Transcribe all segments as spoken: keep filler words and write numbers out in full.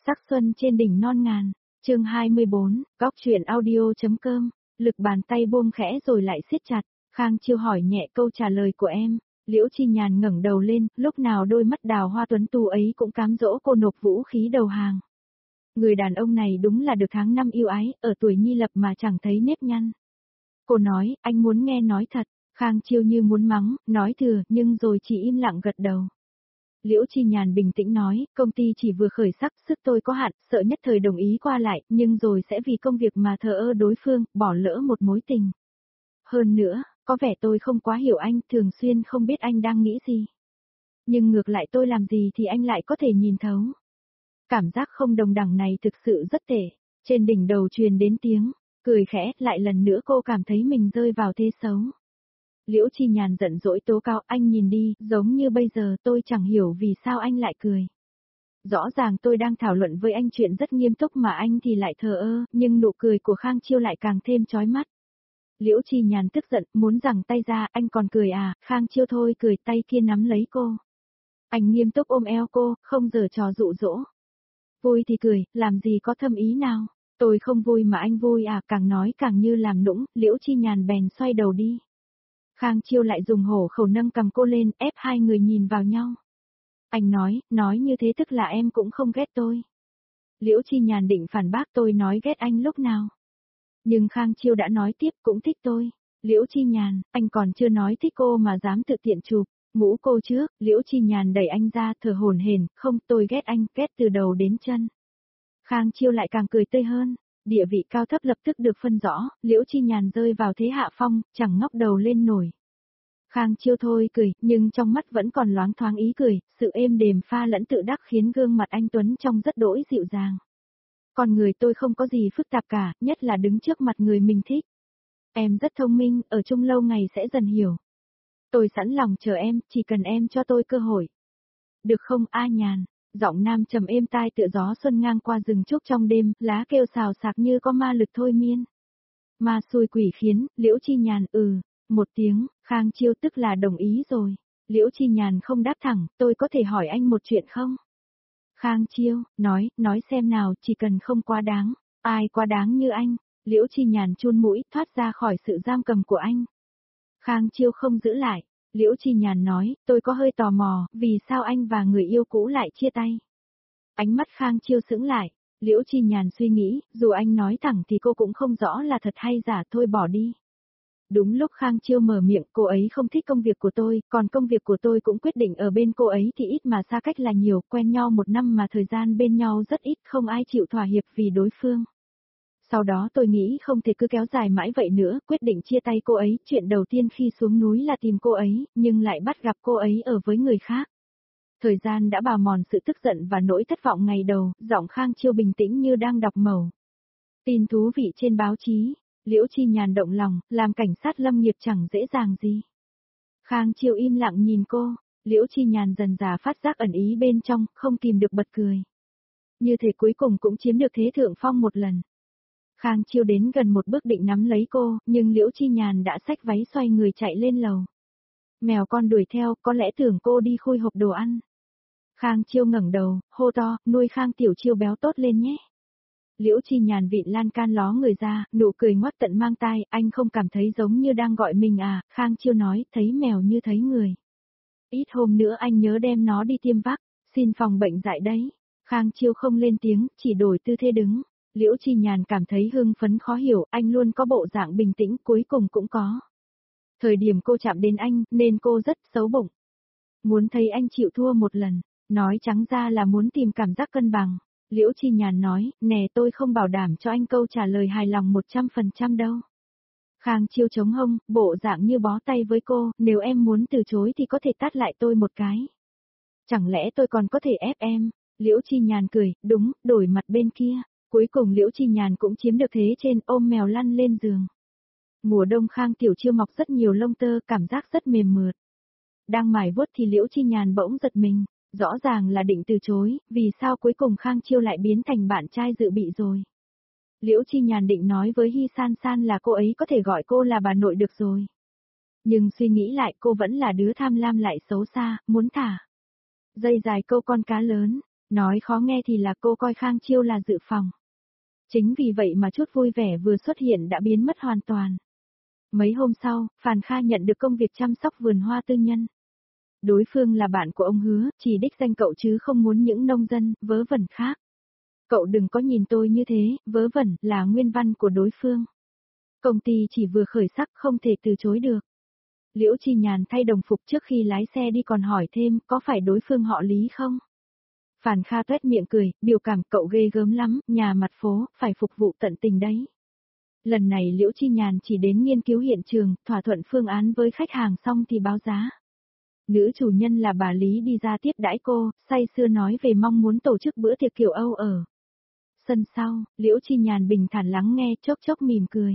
Sắc xuân trên đỉnh non ngàn, chương hai mươi bốn, góc truyện audio.com, lực bàn tay buông khẽ rồi lại siết chặt, Khang Chiêu hỏi nhẹ câu trả lời của em, Liễu Chi Nhàn ngẩng đầu lên, lúc nào đôi mắt đào hoa tuấn tu ấy cũng cám dỗ cô nộp vũ khí đầu hàng. Người đàn ông này đúng là được tháng năm yêu ái, ở tuổi nhi lập mà chẳng thấy nếp nhăn. Cô nói, anh muốn nghe nói thật, Khang Chiêu như muốn mắng, nói thừa, nhưng rồi chỉ im lặng gật đầu. Liễu Chi Nhàn bình tĩnh nói, công ty chỉ vừa khởi sắc, sức tôi có hạn, sợ nhất thời đồng ý qua lại, nhưng rồi sẽ vì công việc mà thờ ơ đối phương, bỏ lỡ một mối tình. Hơn nữa, có vẻ tôi không quá hiểu anh, thường xuyên không biết anh đang nghĩ gì. Nhưng ngược lại tôi làm gì thì anh lại có thể nhìn thấu. Cảm giác không đồng đẳng này thực sự rất tệ. Trên đỉnh đầu truyền đến tiếng, cười khẽ, lại lần nữa cô cảm thấy mình rơi vào thế xấu. Liễu Chi Nhàn giận dỗi tố cao, anh nhìn đi, giống như bây giờ tôi chẳng hiểu vì sao anh lại cười. Rõ ràng tôi đang thảo luận với anh chuyện rất nghiêm túc mà anh thì lại thờ ơ, nhưng nụ cười của Khang Chiêu lại càng thêm chói mắt. Liễu Chi Nhàn tức giận, muốn giằng tay ra, anh còn cười à, Khang Chiêu thôi cười, tay kia nắm lấy cô. Anh nghiêm túc ôm eo cô, không giở trò dụ dỗ. Vui thì cười, làm gì có thâm ý nào, tôi không vui mà anh vui à, càng nói càng như làm nũng, Liễu Chi Nhàn bèn xoay đầu đi. Khang Chiêu lại dùng hổ khẩu nâng cầm cô lên, ép hai người nhìn vào nhau. Anh nói, nói như thế tức là em cũng không ghét tôi. Liễu Chi Nhàn định phản bác, tôi nói ghét anh lúc nào. Nhưng Khang Chiêu đã nói tiếp, cũng thích tôi. Liễu Chi Nhàn, anh còn chưa nói thích cô mà dám tự tiện chụp mũ cô trước. Liễu Chi Nhàn đẩy anh ra, thở hổn hển, không, tôi ghét anh, ghét từ đầu đến chân. Khang Chiêu lại càng cười tươi hơn. Địa vị cao thấp lập tức được phân rõ, Liễu Chi Nhàn rơi vào thế hạ phong, chẳng ngóc đầu lên nổi. Khang Chiêu thôi cười, nhưng trong mắt vẫn còn loáng thoáng ý cười, sự êm đềm pha lẫn tự đắc khiến gương mặt anh Tuấn trông rất đỗi dịu dàng. Con người tôi không có gì phức tạp cả, nhất là đứng trước mặt người mình thích. Em rất thông minh, ở chung lâu ngày sẽ dần hiểu. Tôi sẵn lòng chờ em, chỉ cần em cho tôi cơ hội. Được không, A Nhàn? Giọng nam trầm êm tai tựa gió xuân ngang qua rừng trúc trong đêm, lá kêu xào xạc như có ma lực thôi miên. Ma xui quỷ khiến, Liễu Chi Nhàn ừ, một tiếng, Khang Chiêu tức là đồng ý rồi. Liễu Chi Nhàn không đáp thẳng, tôi có thể hỏi anh một chuyện không? Khang Chiêu, nói, nói xem nào, chỉ cần không quá đáng, ai quá đáng như anh? Liễu Chi Nhàn chun mũi, thoát ra khỏi sự giam cầm của anh. Khang Chiêu không giữ lại. Liễu Chi Nhàn nói, tôi có hơi tò mò, vì sao anh và người yêu cũ lại chia tay? Ánh mắt Khang Chiêu sững lại. Liễu Chi Nhàn suy nghĩ, dù anh nói thẳng thì cô cũng không rõ là thật hay giả, thôi bỏ đi. Đúng lúc Khang Chiêu mở miệng, cô ấy không thích công việc của tôi, còn công việc của tôi cũng quyết định ở bên cô ấy thì ít mà xa cách là nhiều, quen nhau một năm mà thời gian bên nhau rất ít, không ai chịu thỏa hiệp vì đối phương. Sau đó tôi nghĩ không thể cứ kéo dài mãi vậy nữa, quyết định chia tay cô ấy, chuyện đầu tiên khi xuống núi là tìm cô ấy, nhưng lại bắt gặp cô ấy ở với người khác. Thời gian đã bào mòn sự tức giận và nỗi thất vọng ngày đầu, giọng Khang Chiêu bình tĩnh như đang đọc mẩu. Tin thú vị trên báo chí, Liễu Chi Nhàn động lòng, làm cảnh sát lâm nghiệp chẳng dễ dàng gì. Khang Chiêu im lặng nhìn cô, Liễu Chi Nhàn dần dà phát giác ẩn ý bên trong, không kìm được bật cười. Như thể cuối cùng cũng chiếm được thế thượng phong một lần. Khang Chiêu đến gần một bước định nắm lấy cô, nhưng Liễu Chi Nhàn đã xách váy xoay người chạy lên lầu. Mèo con đuổi theo, có lẽ tưởng cô đi khui hộp đồ ăn. Khang Chiêu ngẩng đầu, hô to, nuôi Khang Tiểu Chiêu béo tốt lên nhé. Liễu Chi Nhàn vịn lan can ló người ra, nụ cười ngoắt tận mang tai, anh không cảm thấy giống như đang gọi mình à, Khang Chiêu nói, thấy mèo như thấy người. Ít hôm nữa anh nhớ đem nó đi tiêm vắc, xin phòng bệnh dại đấy. Khang Chiêu không lên tiếng, chỉ đổi tư thế đứng. Liễu Chi Nhàn cảm thấy hưng phấn khó hiểu, anh luôn có bộ dạng bình tĩnh, cuối cùng cũng có. Thời điểm cô chạm đến anh, nên cô rất xấu bụng. Muốn thấy anh chịu thua một lần, nói trắng ra là muốn tìm cảm giác cân bằng. Liễu Chi Nhàn nói, nè tôi không bảo đảm cho anh câu trả lời hài lòng một trăm phần trăm đâu. Khang Chiêu chống hông, bộ dạng như bó tay với cô, nếu em muốn từ chối thì có thể tát lại tôi một cái. Chẳng lẽ tôi còn có thể ép em? Liễu Chi Nhàn cười, đúng, đổi mặt bên kia. Cuối cùng Liễu Chi Nhàn cũng chiếm được thế trên, ôm mèo lăn lên giường. Mùa đông Khang Tiểu Chiêu mọc rất nhiều lông tơ, cảm giác rất mềm mượt. Đang mải vuốt thì Liễu Chi Nhàn bỗng giật mình, rõ ràng là định từ chối, vì sao cuối cùng Khang Chiêu lại biến thành bạn trai dự bị rồi. Liễu Chi Nhàn định nói với Hy San San là cô ấy có thể gọi cô là bà nội được rồi. Nhưng suy nghĩ lại cô vẫn là đứa tham lam lại xấu xa, muốn thả. Dây dài câu con cá lớn. Nói khó nghe thì là cô coi Khang Chiêu là dự phòng. Chính vì vậy mà chút vui vẻ vừa xuất hiện đã biến mất hoàn toàn. Mấy hôm sau, Phàn Kha nhận được công việc chăm sóc vườn hoa tư nhân. Đối phương là bạn của ông Hứa, chỉ đích danh cậu chứ không muốn những nông dân, vớ vẩn khác. Cậu đừng có nhìn tôi như thế, vớ vẩn là nguyên văn của đối phương. Công ty chỉ vừa khởi sắc không thể từ chối được. Liễu Chi Nhàn thay đồng phục trước khi lái xe đi còn hỏi thêm có phải đối phương họ Lý không? Phàn Kha tuét miệng cười, biểu cảm cậu ghê gớm lắm, nhà mặt phố, phải phục vụ tận tình đấy. Lần này Liễu Chi Nhàn chỉ đến nghiên cứu hiện trường, thỏa thuận phương án với khách hàng xong thì báo giá. Nữ chủ nhân là bà Lý đi ra tiếp đãi cô, say sưa nói về mong muốn tổ chức bữa tiệc kiểu Âu ở sân sau, Liễu Chi Nhàn bình thản lắng nghe, chốc chốc mỉm cười.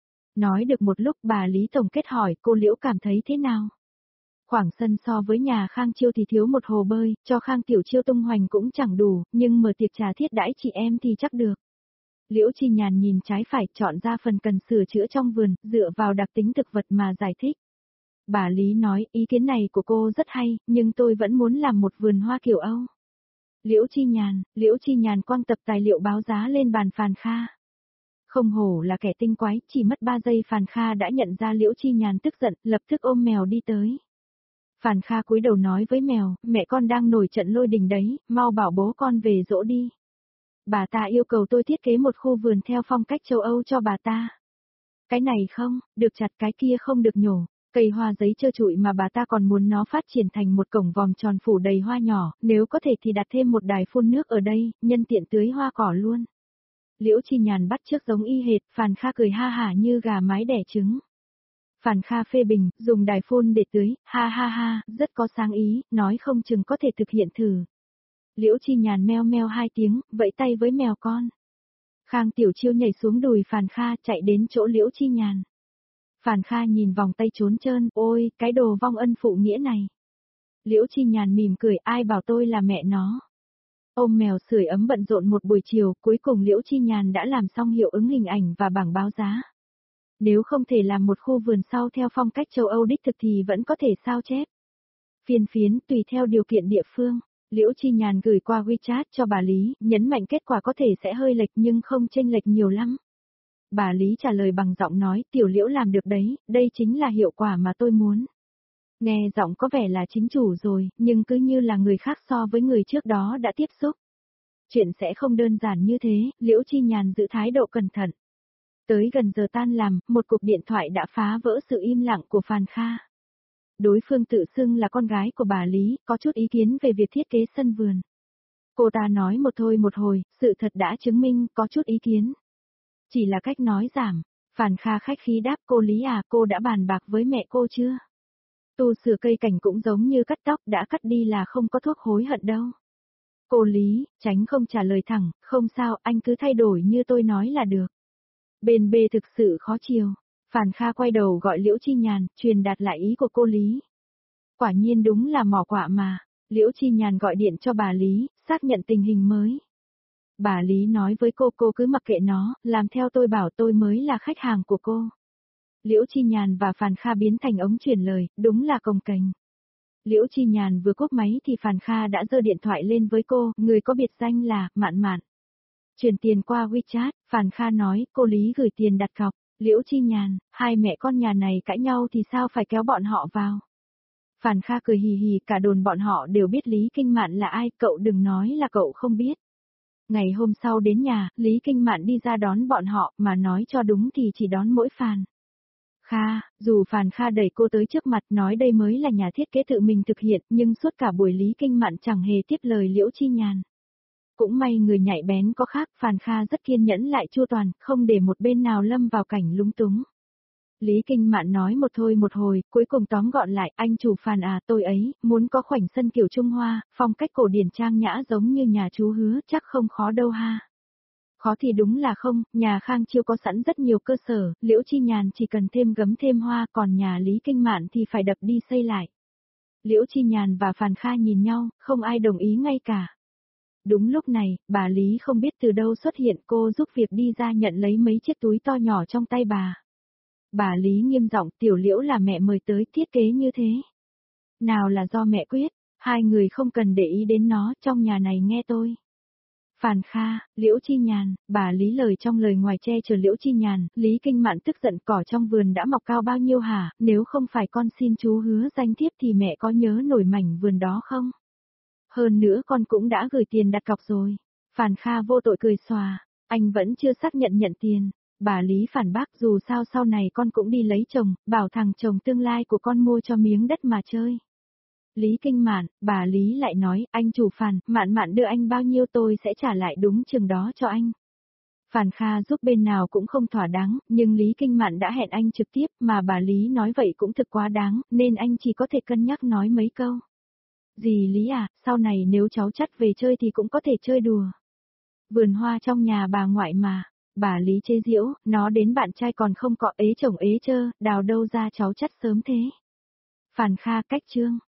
Nói được một lúc bà Lý tổng kết hỏi cô Liễu cảm thấy thế nào? Khoảng sân so với nhà Khang Chiêu thì thiếu một hồ bơi, cho Khang Tiểu Chiêu tung hoành cũng chẳng đủ, nhưng mở tiệc trà thiết đãi chị em thì chắc được. Liễu Chi Nhàn nhìn trái phải chọn ra phần cần sửa chữa trong vườn, dựa vào đặc tính thực vật mà giải thích. Bà Lý nói ý kiến này của cô rất hay, nhưng tôi vẫn muốn làm một vườn hoa kiểu Âu. Liễu Chi Nhàn, Liễu Chi Nhàn quăng tập tài liệu báo giá lên bàn Phàn Kha. Không hổ là kẻ tinh quái, chỉ mất ba giây Phàn Kha đã nhận ra Liễu Chi Nhàn tức giận, lập tức ôm mèo đi tới. Phàn Kha cúi đầu nói với mèo, mẹ con đang nổi trận lôi đình đấy, mau bảo bố con về dỗ đi. Bà ta yêu cầu tôi thiết kế một khu vườn theo phong cách châu Âu cho bà ta. Cái này không, được chặt cái kia không được nhổ. Cây hoa giấy trơ trụi mà bà ta còn muốn nó phát triển thành một cổng vòm tròn phủ đầy hoa nhỏ, nếu có thể thì đặt thêm một đài phun nước ở đây, nhân tiện tưới hoa cỏ luôn. Liễu Chi Nhàn bắt chước giống y hệt, Phàn Kha cười ha hả như gà mái đẻ trứng. Phàn Kha phê bình, dùng đài phun để tưới, ha ha ha, rất có sáng ý, nói không chừng có thể thực hiện thử. Liễu Chi Nhàn meo meo hai tiếng, vẫy tay với mèo con. Khang Tiểu Chiêu nhảy xuống đùi Phàn Kha chạy đến chỗ Liễu Chi Nhàn. Phàn Kha nhìn vòng tay trốn trơn, ôi, cái đồ vong ân phụ nghĩa này. Liễu Chi Nhàn mỉm cười, ai bảo tôi là mẹ nó. Ôm mèo sưởi ấm bận rộn một buổi chiều, cuối cùng Liễu Chi Nhàn đã làm xong hiệu ứng hình ảnh và bảng báo giá. Nếu không thể làm một khu vườn sau theo phong cách châu Âu đích thực thì vẫn có thể sao chép. Phiên phiến tùy theo điều kiện địa phương. Liễu Chi Nhàn gửi qua WeChat cho bà Lý, nhấn mạnh kết quả có thể sẽ hơi lệch nhưng không chênh lệch nhiều lắm. Bà Lý trả lời bằng giọng nói, Tiểu Liễu làm được đấy, đây chính là hiệu quả mà tôi muốn. Nghe giọng có vẻ là chính chủ rồi, nhưng cứ như là người khác so với người trước đó đã tiếp xúc. Chuyện sẽ không đơn giản như thế, Liễu Chi Nhàn giữ thái độ cẩn thận. Tới gần giờ tan làm, một cuộc điện thoại đã phá vỡ sự im lặng của Phàn Kha. Đối phương tự xưng là con gái của bà Lý, có chút ý kiến về việc thiết kế sân vườn. Cô ta nói một thôi một hồi, sự thật đã chứng minh có chút ý kiến. Chỉ là cách nói giảm. Phàn Kha khách khí đáp cô Lý à, cô đã bàn bạc với mẹ cô chưa? Tu sửa cây cảnh cũng giống như cắt tóc, đã cắt đi là không có thuốc hối hận đâu. Cô Lý, tránh không trả lời thẳng, không sao, anh cứ thay đổi như tôi nói là được. Bên B thực sự khó chiều. Phàn Kha quay đầu gọi Liễu Chi Nhàn, truyền đạt lại ý của cô Lý. Quả nhiên đúng là mỏ quạ mà. Liễu Chi Nhàn gọi điện cho bà Lý, xác nhận tình hình mới. Bà Lý nói với cô cô cứ mặc kệ nó, làm theo tôi bảo tôi mới là khách hàng của cô. Liễu Chi Nhàn và Phàn Kha biến thành ống truyền lời, đúng là cồng kềnh. Liễu Chi Nhàn vừa cúp máy thì Phàn Kha đã giơ điện thoại lên với cô, người có biệt danh là Mạn Mạn. Chuyển tiền qua WeChat, Phàn Kha nói cô Lý gửi tiền đặt cọc. Liễu Chi Nhàn, hai mẹ con nhà này cãi nhau thì sao phải kéo bọn họ vào. Phàn Kha cười hì hì, cả đồn bọn họ đều biết Lý Kinh Mạn là ai, cậu đừng nói là cậu không biết. Ngày hôm sau đến nhà, Lý Kinh Mạn đi ra đón bọn họ, mà nói cho đúng thì chỉ đón mỗi Phàn Kha, dù Phàn Kha đẩy cô tới trước mặt nói đây mới là nhà thiết kế tự mình thực hiện, nhưng suốt cả buổi Lý Kinh Mạn chẳng hề tiếp lời Liễu Chi Nhàn. Cũng may người nhạy bén có khác, Phàn Kha rất kiên nhẫn lại chu toàn, không để một bên nào lâm vào cảnh lúng túng. Lý Kinh Mạn nói một thôi một hồi, cuối cùng tóm gọn lại, anh chủ Phàn à, tôi ấy, muốn có khoảnh sân kiểu Trung Hoa, phong cách cổ điển trang nhã giống như nhà chú Hứa, chắc không khó đâu ha. Khó thì đúng là không, nhà Khang Chiêu có sẵn rất nhiều cơ sở, Liễu Chi Nhàn chỉ cần thêm gấm thêm hoa, còn nhà Lý Kinh Mạn thì phải đập đi xây lại. Liễu Chi Nhàn và Phàn Kha nhìn nhau, không ai đồng ý ngay cả. Đúng lúc này, bà Lý không biết từ đâu xuất hiện, cô giúp việc đi ra nhận lấy mấy chiếc túi to nhỏ trong tay bà. Bà Lý nghiêm giọng, Tiểu Liễu là mẹ mời tới thiết kế như thế. Nào là do mẹ quyết, Hai người không cần để ý đến nó, trong nhà này nghe tôi. Phàn Kha, Liễu Chi Nhàn, bà Lý lời trong lời ngoài che chở Liễu Chi Nhàn, Lý Kinh Mạn tức giận cỏ trong vườn đã mọc cao bao nhiêu hả, nếu không phải con xin chú hứa danh thiếp thì mẹ có nhớ nổi mảnh vườn đó không? Hơn nữa con cũng đã gửi tiền đặt cọc rồi. Phàn Kha vô tội cười xòa, anh vẫn chưa xác nhận nhận tiền. Bà Lý phản bác dù sao sau này con cũng đi lấy chồng, bảo thằng chồng tương lai của con mua cho miếng đất mà chơi. Lý Kinh Mạn, bà Lý lại nói, anh chủ Phàn, Mạn Mạn đưa anh bao nhiêu tôi sẽ trả lại đúng chừng đó cho anh. Phàn Kha giúp bên nào cũng không thỏa đáng, nhưng Lý Kinh Mạn đã hẹn anh trực tiếp mà bà Lý nói vậy cũng thực quá đáng, nên anh chỉ có thể cân nhắc nói mấy câu. Dì Lý à, sau này nếu cháu chắt về chơi thì cũng có thể chơi đùa. Vườn hoa trong nhà bà ngoại mà, bà Lý chế giễu, nó đến bạn trai còn không có ế chồng ế chơ, đào đâu ra cháu chắt sớm thế. Phàn Kha cách chương.